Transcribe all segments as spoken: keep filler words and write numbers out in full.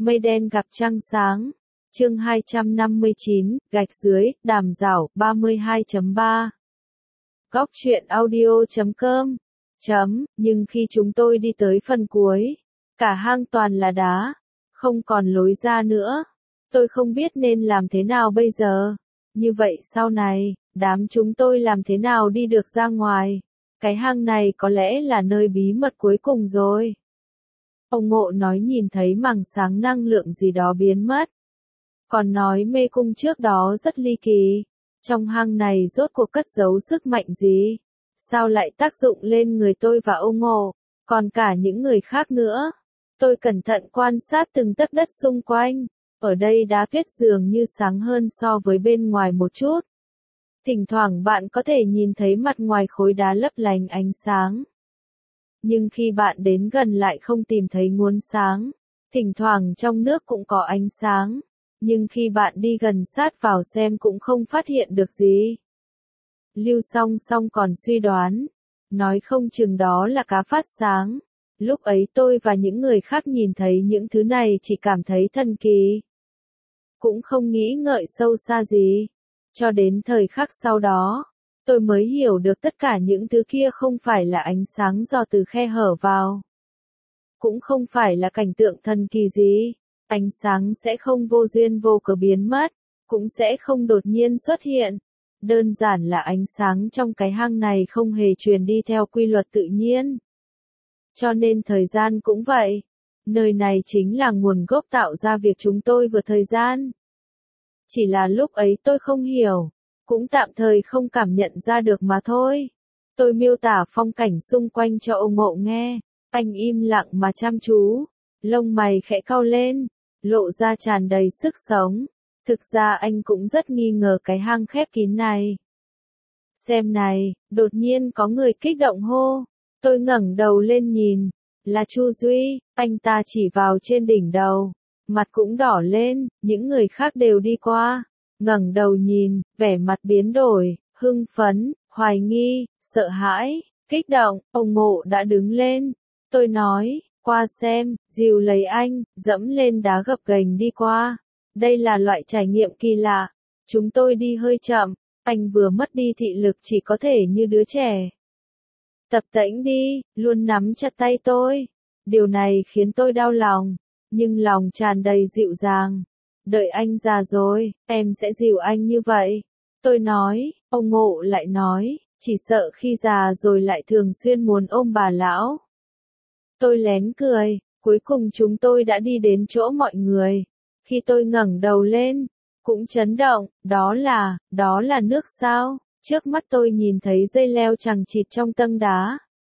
Mây đen gặp trăng sáng. Chương hai trăm năm mươi chín, gạch dưới, đàm rảo, ba mươi hai chấm ba. Góc truyện audio chấm com. Chấm, nhưng khi chúng tôi đi tới phần cuối, cả hang toàn là đá, không còn lối ra nữa. Tôi không biết nên làm thế nào bây giờ. Như vậy sau này, đám chúng tôi làm thế nào đi được ra ngoài? Cái hang này có lẽ là nơi bí mật cuối cùng rồi. Ông Ngộ nói nhìn thấy màng sáng năng lượng gì đó biến mất. Còn nói mê cung trước đó rất ly kỳ. Trong hang này rốt cuộc cất giấu sức mạnh gì? Sao lại tác dụng lên người tôi và ông Ngộ, còn cả những người khác nữa? Tôi cẩn thận quan sát từng tấc đất xung quanh. Ở đây đá tuyết dường như sáng hơn so với bên ngoài một chút. Thỉnh thoảng bạn có thể nhìn thấy mặt ngoài khối đá lấp lánh ánh sáng. Nhưng khi bạn đến gần lại không tìm thấy nguồn sáng. Thỉnh thoảng trong nước cũng có ánh sáng. Nhưng khi bạn đi gần sát vào xem cũng không phát hiện được gì. Lưu Song Song còn suy đoán. Nói không chừng đó là cá phát sáng. Lúc ấy tôi và những người khác nhìn thấy những thứ này chỉ cảm thấy thần kỳ. Cũng không nghĩ ngợi sâu xa gì. Cho đến thời khắc sau đó, tôi mới hiểu được tất cả những thứ kia không phải là ánh sáng do từ khe hở vào. Cũng không phải là cảnh tượng thần kỳ gì. Ánh sáng sẽ không vô duyên vô cớ biến mất, cũng sẽ không đột nhiên xuất hiện. Đơn giản là ánh sáng trong cái hang này không hề truyền đi theo quy luật tự nhiên. Cho nên thời gian cũng vậy. Nơi này chính là nguồn gốc tạo ra việc chúng tôi vượt thời gian. Chỉ là lúc ấy tôi không hiểu, cũng tạm thời không cảm nhận ra được mà thôi. Tôi miêu tả phong cảnh xung quanh cho ông Ngộ nghe, anh im lặng mà chăm chú, lông mày khẽ cau lên, lộ ra tràn đầy sức sống. Thực ra anh cũng rất nghi ngờ cái hang khép kín này. Xem này, đột nhiên có người kích động hô. Tôi ngẩng đầu lên nhìn, là Chu Duy, anh ta chỉ vào trên đỉnh đầu. Mặt cũng đỏ lên, những người khác đều đi qua, ngẩng đầu nhìn, vẻ mặt biến đổi, hưng phấn, hoài nghi, sợ hãi, kích động, ông Ngộ đã đứng lên. Tôi nói, qua xem, dìu lấy anh, dẫm lên đá gập ghềnh đi qua. Đây là loại trải nghiệm kỳ lạ. Chúng tôi đi hơi chậm, anh vừa mất đi thị lực chỉ có thể như đứa trẻ. Tập tễnh đi, luôn nắm chặt tay tôi. Điều này khiến tôi đau lòng. Nhưng lòng tràn đầy dịu dàng. Đợi anh già rồi, em sẽ dìu anh như vậy. Tôi nói, ông Ngộ lại nói, chỉ sợ khi già rồi lại thường xuyên muốn ôm bà lão. Tôi lén cười, cuối cùng chúng tôi đã đi đến chỗ mọi người. Khi tôi ngẩng đầu lên, cũng chấn động, đó là, đó là nước sao? Trước mắt tôi nhìn thấy dây leo chằng chịt trong tầng đá.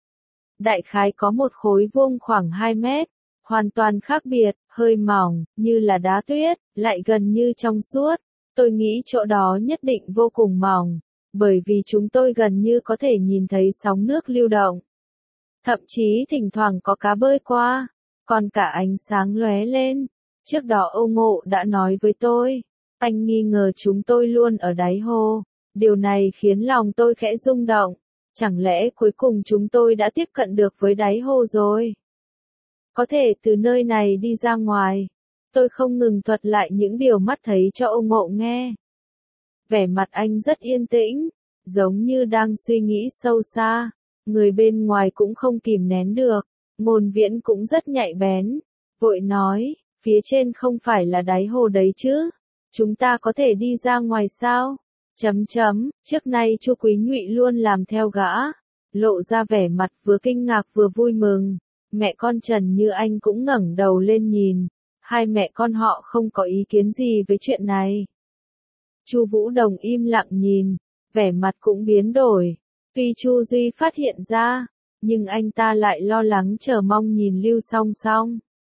Đại khái có một khối vuông khoảng hai mét. Hoàn toàn khác biệt, hơi mỏng, như là đá tuyết, lại gần như trong suốt. Tôi nghĩ chỗ đó nhất định vô cùng mỏng, bởi vì chúng tôi gần như có thể nhìn thấy sóng nước lưu động. Thậm chí thỉnh thoảng có cá bơi qua, còn cả ánh sáng lóe lên. Trước đó ông Ngộ đã nói với tôi, anh nghi ngờ chúng tôi luôn ở đáy hồ. Điều này khiến lòng tôi khẽ rung động. Chẳng lẽ cuối cùng chúng tôi đã tiếp cận được với đáy hồ rồi? Có thể từ nơi này đi ra ngoài. Tôi không ngừng thuật lại những điều mắt thấy cho ông Ngộ nghe. Vẻ mặt anh rất yên tĩnh, giống như đang suy nghĩ sâu xa. Người bên ngoài cũng không kìm nén được. Ngôn Viễn cũng rất nhạy bén. Vội nói, phía trên không phải là đáy hồ đấy chứ. Chúng ta có thể đi ra ngoài sao? Chấm chấm, trước nay Chu Quý Nhụy luôn làm theo gã. Lộ ra vẻ mặt vừa kinh ngạc vừa vui mừng. Mẹ con Trần Như Anh cũng ngẩng đầu lên nhìn. Hai mẹ con họ không có ý kiến gì với chuyện này. Chu Vũ Đồng im lặng nhìn, vẻ mặt cũng biến đổi. Tuy Chu Duy phát hiện ra, nhưng anh ta lại lo lắng chờ mong nhìn Lưu Song Song.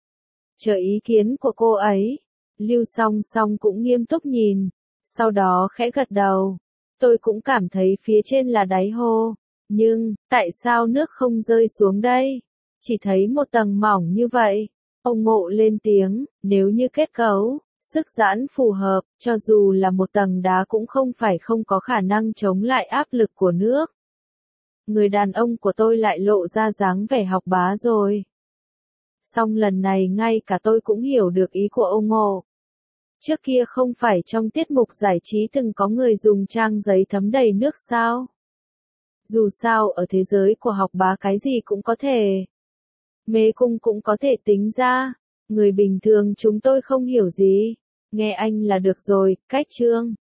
Chờ ý kiến của cô ấy, Lưu Song Song cũng nghiêm túc nhìn, sau đó khẽ gật đầu. Tôi cũng cảm thấy phía trên là đáy hồ, nhưng, tại sao nước không rơi xuống đây? Chỉ thấy một tầng mỏng như vậy. Ông Ngộ lên tiếng, nếu như kết cấu, sức giãn phù hợp, cho dù là một tầng đá cũng không phải không có khả năng chống lại áp lực của nước. Người đàn ông của tôi lại lộ ra dáng vẻ học bá rồi. Song lần này ngay cả tôi cũng hiểu được ý của ông Ngô. Trước kia không phải trong tiết mục giải trí từng có người dùng trang giấy thấm đầy nước sao? Dù sao ở thế giới của học bá cái gì cũng có thể. Mê cung cũng có thể tính ra. Người bình thường chúng tôi không hiểu gì. Nghe anh là được rồi, cách chương.